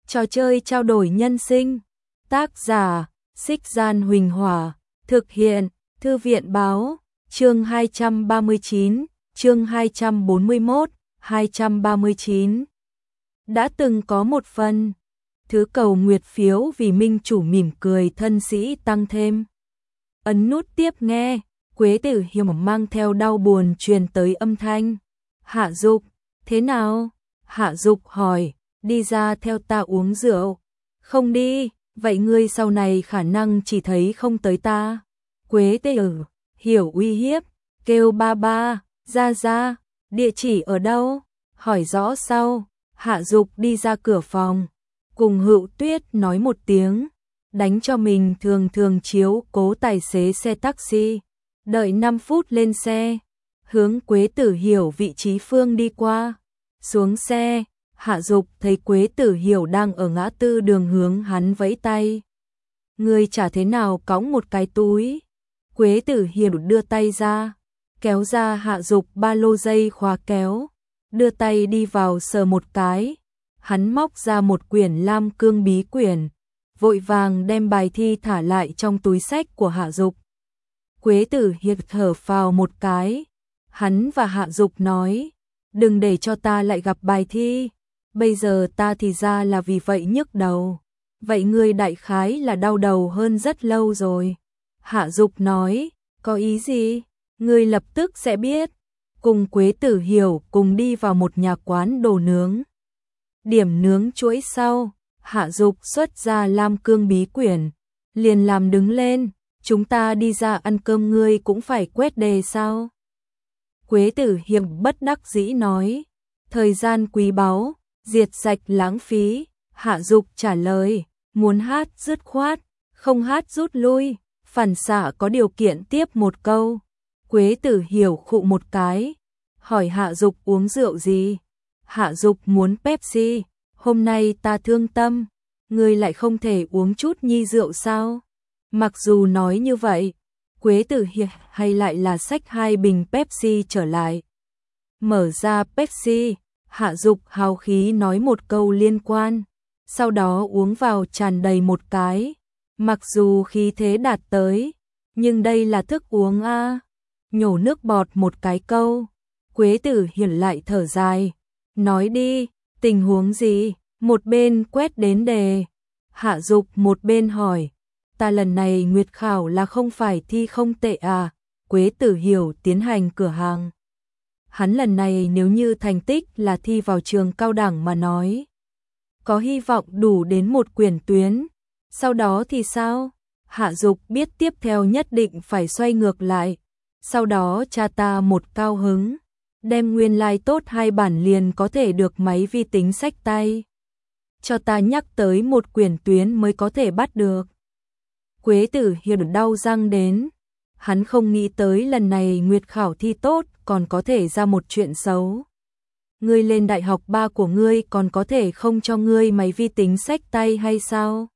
Trò chơi trao đổi nhân sinh. Tác giả, Xích Gian Huỳnh Hỏa. Thực hiện, Thư viện Báo. Chương 239, chương 241, 239. Đã từng có một phần. Thứ cầu nguyệt phiếu vì minh chủ mỉm cười thân sĩ tăng thêm. Ấn nút tiếp nghe. Quế Tử Hiểu mang theo đau buồn truyền tới âm thanh. Hạ Dục, thế nào? Hạ Dục hỏi, đi ra theo ta uống rượu. Không đi, vậy ngươi sau này khả năng chỉ thấy không tới ta. Quế Tử Hiểu uy hiếp, kêu ba ba, ra, địa chỉ ở đâu? Hỏi rõ sau. Hạ Dục đi ra cửa phòng, cùng Hữu Tuyết nói một tiếng, đánh cho mình thường chiếu cố tài xế xe taxi. Đợi 5 phút lên xe, hướng Quế Tử Hiểu vị trí phương đi qua. Xuống xe, Hạ Dục thấy Quế Tử Hiểu đang ở ngã tư đường hướng hắn vẫy tay. Người chả thế nào cõng một cái túi. Quế Tử Hiểu đưa tay ra, kéo ra Hạ Dục ba lô dây khóa kéo, đưa tay đi vào sờ một cái. Hắn móc ra một quyển Lam Cương bí quyển, vội vàng đem bài thi thả lại trong túi xách của Hạ Dục. Quế Tử Hiểu thở phào một cái. Hắn và Hạ Dục nói, đừng để cho ta lại gặp bài thi. Bây giờ ta thì ra là vì vậy nhức đầu. Vậy ngươi đại khái là đau đầu hơn rất lâu rồi. Hạ Dục nói, có ý gì? Ngươi lập tức sẽ biết. Cùng Quế Tử Hiểu cùng đi vào một nhà quán đồ nướng. Điểm nướng chuỗi sau, Hạ Dục xuất ra Lam Cương bí quyển, liền làm đứng lên. Chúng ta đi ra ăn cơm ngươi cũng phải quét đề sao? Quế Tử Hiểu bất đắc dĩ nói, thời gian quý báu, diệt sạch lãng phí. Hạ Dục trả lời, muốn hát dứt khoát, không hát rút lui, phản xạ có điều kiện tiếp một câu. Quế Tử Hiểu khụ một cái, hỏi Hạ Dục uống rượu gì? Hạ Dục muốn Pepsi, hôm nay ta thương tâm, ngươi lại không thể uống chút nhi rượu sao? Mặc dù nói như vậy, Quế Tử Hiểu hay lại là xách 2 bình Pepsi trở lại. Mở ra Pepsi, Hạ Dục hào khí nói một câu liên quan, sau đó uống vào tràn đầy một cái. Mặc dù khí thế đạt tới, nhưng đây là thức uống a. Nhổ nước bọt một cái câu. Quế Tử Hiểu lại thở dài, nói đi, tình huống gì? Một bên quét đến đề, Hạ Dục một bên hỏi, ta lần này nguyệt khảo là không phải thi không tệ à? Quế Tử Hiểu tiến hành cửa hàng. Hắn lần này nếu như thành tích là thi vào trường cao đẳng mà nói, có hy vọng đủ đến một quyển tuyến. Sau đó thì sao? Hạ Dục biết tiếp theo nhất định phải xoay ngược lại. Sau đó cha ta một cao hứng, đem nguyên lai tốt 2 bản liền có thể được máy vi tính xách tay. Cho ta nhắc tới một quyển tuyến mới có thể bắt được. Quế Tử Hiểu đau răng đến. Hắn không nghĩ tới lần này nguyệt khảo thi tốt còn có thể ra một chuyện xấu. Ngươi lên đại học 3 của ngươi còn có thể không cho ngươi máy vi tính xách tay hay sao?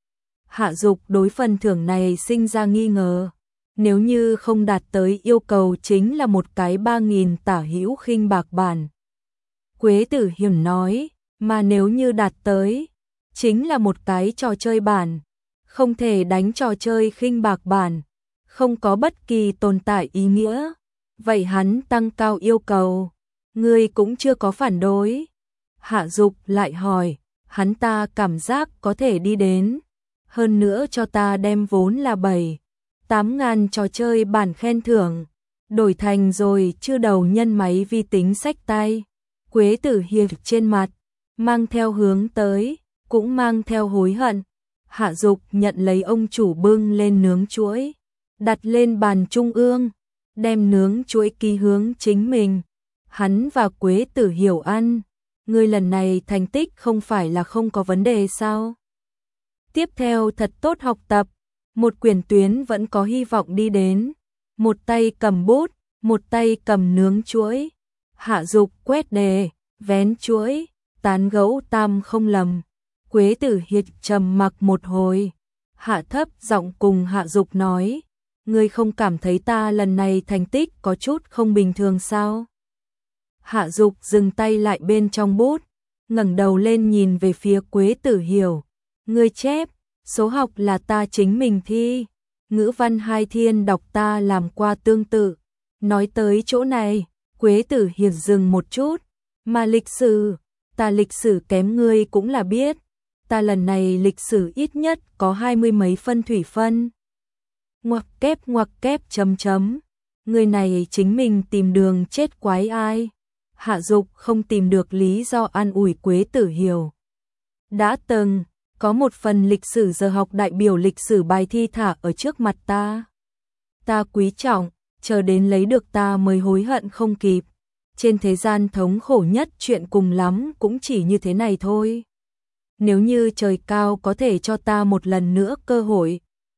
Hạ Dục đối phần thưởng này sinh ra nghi ngờ. Nếu như không đạt tới yêu cầu chính là một cái 3.000 tả hữu khinh bạc bản. Quế Tử Hiểu nói, mà nếu như đạt tới, chính là một cái trò chơi bản. Không thể đánh trò chơi khinh bạc bản, không có bất kỳ tồn tại ý nghĩa. Vậy hắn tăng cao yêu cầu, ngươi cũng chưa có phản đối. Hạ Dục lại hỏi, hắn ta cảm giác có thể đi đến. Hơn nữa cho ta đem vốn là 7-8 ngàn trò chơi bản khen thưởng, đổi thành rồi chưa đầu nhân máy vi tính xách tay. Quế Tử Hiểu trên mặt, mang theo hướng tới, cũng mang theo hối hận. Hạ Dục nhận lấy ông chủ bưng lên nướng chuỗi, đặt lên bàn trung ương, đem nướng chuỗi ký hướng chính mình. Hắn và Quế Tử Hiểu ăn, ngươi lần này thành tích không phải là không có vấn đề sao? Tiếp theo thật tốt học tập, một quyển tuyến vẫn có hy vọng đi đến. Một tay cầm bút, một tay cầm nướng chuỗi. Hạ Dục quét đề, vén chuỗi, tán gẫu tam không lầm. Quế Tử Hiểu trầm mặc một hồi, hạ thấp giọng cùng Hạ Dục nói, ngươi không cảm thấy ta lần này thành tích có chút không bình thường sao? Hạ Dục dừng tay lại bên trong bút, ngẩng đầu lên nhìn về phía Quế Tử Hiểu. Ngươi chép, số học là ta chính mình thi, ngữ văn hai thiên đọc ta làm qua tương tự. Nói tới chỗ này, Quế Tử Hiểu dừng một chút, mà lịch sử, ta lịch sử kém ngươi cũng là biết, ta lần này lịch sử ít nhất có 20 mấy phân thủy phân. Ngoặc kép chấm chấm, người này chính mình tìm đường chết quái ai. Hạ Dục không tìm được lý do an ủi Quế Tử Hiểu. Đã từng có một phần lịch sử giờ học đại biểu lịch sử bài thi thả ở trước mặt ta. Ta quý trọng, chờ đến lấy được ta mới hối hận không kịp. Trên thế gian thống khổ nhất chuyện cùng lắm cũng chỉ như thế này thôi. Nếu như trời cao có thể cho ta một lần nữa cơ hội,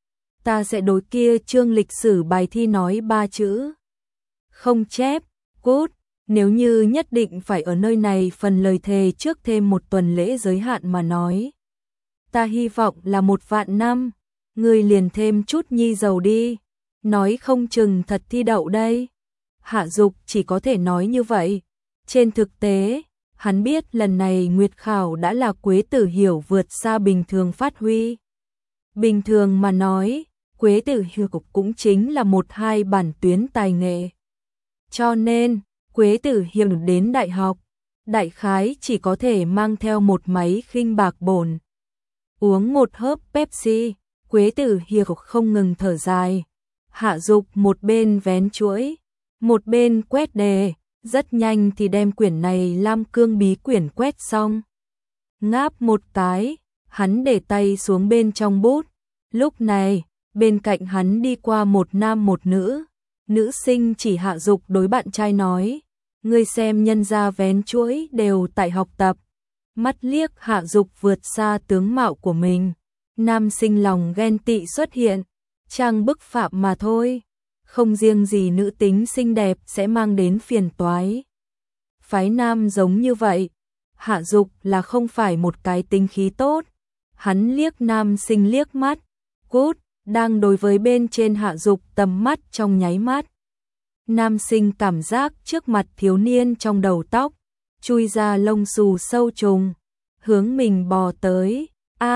ta sẽ đối kia chương lịch sử bài thi nói 3 chữ. Không chép, cút. Nếu như nhất định phải ở nơi này phần lời thề trước thêm một tuần lễ giới hạn mà nói. Ta hy vọng là 1 vạn năm, ngươi liền thêm chút nhi dầu đi, nói không chừng thật thi đậu đây. Hạ Dục chỉ có thể nói như vậy. Trên thực tế, hắn biết lần này nguyệt khảo đã là Quế Tử Hiểu vượt xa bình thường phát huy. Bình thường mà nói, Quế Tử Hiểu cũng chính là 1-2 bản tuyến tài nghệ. Cho nên, Quế Tử Hiểu đến đại học, đại khái chỉ có thể mang theo một máy khinh bạc bồn. Uống một hớp Pepsi, Quế Tử Hiểu không ngừng thở dài. Hạ Dục một bên vén chuỗi, một bên quét đề, rất nhanh thì đem quyển này Lam Cương bí quyển quét xong. Ngáp một cái, hắn để tay xuống bên trong bút. Lúc này, bên cạnh hắn đi qua một nam một nữ. Nữ sinh chỉ Hạ Dục đối bạn trai nói, ngươi xem nhân gia vén chuỗi đều tại học tập. Mắt liếc Hạ Dục vượt xa tướng mạo của mình. Nam sinh lòng ghen tị xuất hiện, trang bức phạm mà thôi. Không riêng gì nữ tính xinh đẹp sẽ mang đến phiền toái. Phái nam giống như vậy, Hạ Dục là không phải một cái tính khí tốt. Hắn liếc nam sinh liếc mắt, cút, đang đối với bên trên Hạ Dục tầm mắt trong nháy mắt. Nam sinh cảm giác trước mặt thiếu niên trong đầu tóc, chui ra lông xù sâu trùng, hướng mình bò tới.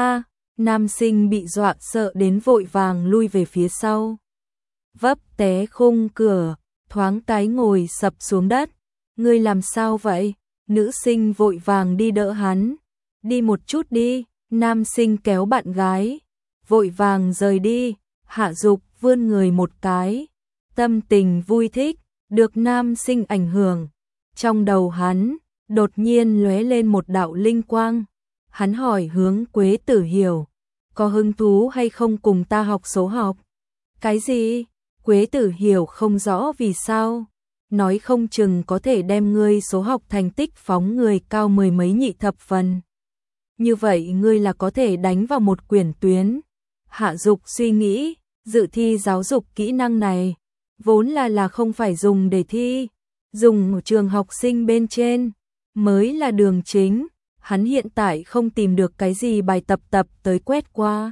Nam sinh bị dọa sợ đến vội vàng lui về phía sau. Vấp té khung cửa, thoáng cái ngồi sập xuống đất. Ngươi làm sao vậy? Nữ sinh vội vàng đi đỡ hắn. Đi một chút đi, nam sinh kéo bạn gái. Vội vàng rời đi, Hạ Dục vươn người một cái. Tâm tình vui thích, được nam sinh ảnh hưởng. Trong đầu hắn, đột nhiên lóe lên một đạo linh quang. Hắn hỏi hướng Quế Tử Hiểu, có hứng thú hay không cùng ta học số học? Cái gì? Quế Tử Hiểu không rõ vì sao. Nói không chừng có thể đem ngươi số học thành tích phóng người cao 10 mấy nhị thập phần. Như vậy ngươi là có thể đánh vào một quyển tuyến. Hạ Dục suy nghĩ, dự thi giáo dục kỹ năng này, vốn là không phải dùng để thi, dùng ở trường học sinh bên trên, mới là đường chính. Hắn hiện tại không tìm được cái gì bài tập tới quét qua.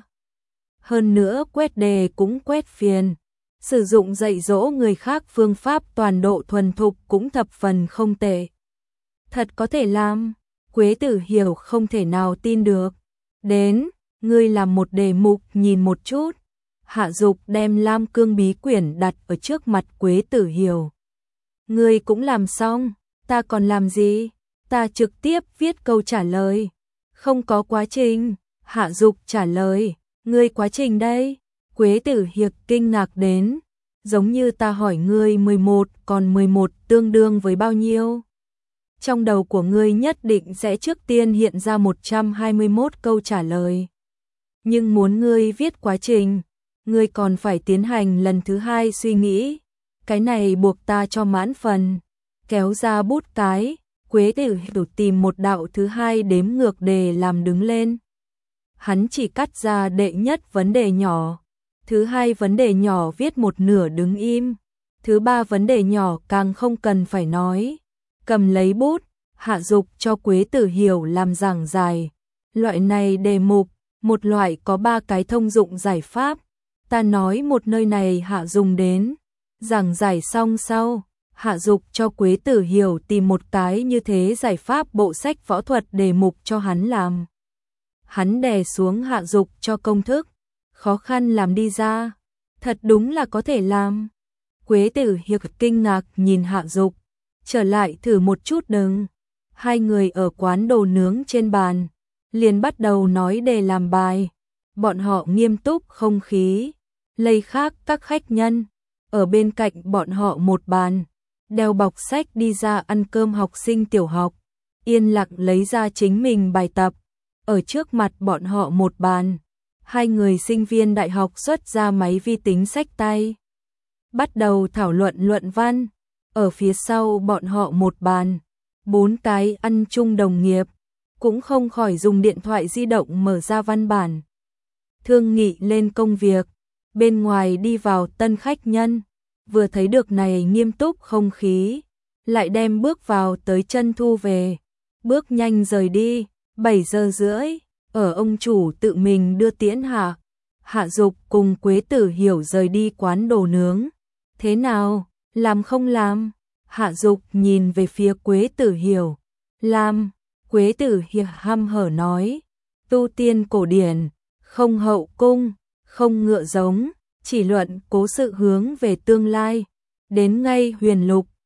Hơn nữa quét đề cũng quét phiền. Sử dụng dạy dỗ người khác phương pháp toàn độ thuần thục cũng thập phần không tệ. Thật có thể làm, Quế Tử Hiểu không thể nào tin được. Đến, ngươi làm một đề mục nhìn một chút. Hạ Dục đem Lam Cương bí quyển đặt ở trước mặt Quế Tử Hiểu. Ngươi cũng làm xong, ta còn làm gì? Ta trực tiếp viết câu trả lời. Không có quá trình. Hạ Dục trả lời, ngươi quá trình đây. Quế Tử Hiểu kinh ngạc đến, giống như ta hỏi ngươi 11, còn 11 tương đương với bao nhiêu? Trong đầu của ngươi nhất định sẽ trước tiên hiện ra 121 câu trả lời. Nhưng muốn ngươi viết quá trình, ngươi còn phải tiến hành lần thứ 2 suy nghĩ. Cái này buộc ta cho mãn phần. Kéo ra bút cái, Quế Tử Hiểu tìm một đạo thứ 2 đếm ngược đề làm đứng lên. Hắn chỉ cắt ra đệ nhất vấn đề nhỏ. Thứ 2 vấn đề nhỏ viết một nửa đứng im. Thứ 3 vấn đề nhỏ càng không cần phải nói. Cầm lấy bút, Hạ Dục cho Quế Tử Hiểu làm giảng giải. Loại này đề mục, một loại có 3 cái thông dụng giải pháp. Ta nói một nơi này Hạ dùng đến. Giảng giải xong sau, Hạ Dục cho Quế Tử Hiểu tìm một cái như thế giải pháp bộ sách võ thuật đề mục cho hắn làm. Hắn đè xuống Hạ Dục cho công thức, khó khăn làm đi ra, thật đúng là có thể làm. Quế Tử Hiểu kinh ngạc nhìn Hạ Dục, trở lại thử một chút đừng. Hai người ở quán đồ nướng trên bàn, liền bắt đầu nói đề làm bài. Bọn họ nghiêm túc không khí, lây khác các khách nhân. Ở bên cạnh bọn họ một bàn, đeo bọc sách đi ra ăn cơm học sinh tiểu học, yên lặng lấy ra chính mình bài tập. Ở trước mặt bọn họ một bàn, hai người sinh viên đại học xuất ra máy vi tính xách tay, bắt đầu thảo luận luận văn. Ở phía sau bọn họ một bàn, bốn cái ăn chung đồng nghiệp, cũng không khỏi dùng điện thoại di động mở ra văn bản, thương nghị lên công việc. Bên ngoài đi vào tân khách nhân, vừa thấy được này nghiêm túc không khí, lại đem bước vào tới chân thu về, bước nhanh rời đi. 7 giờ rưỡi, ở ông chủ tự mình đưa tiễn Hạ Dục cùng Quế Tử Hiểu rời đi quán đồ nướng. Thế nào, làm không làm? Hạ Dục nhìn về phía Quế Tử Hiểu. Làm. Quế Tử Hiểu hăm hở nói. Tu tiên cổ điển, không hậu cung, không ngựa giống, chỉ luận cố sự hướng về tương lai. Đến ngay huyền lục,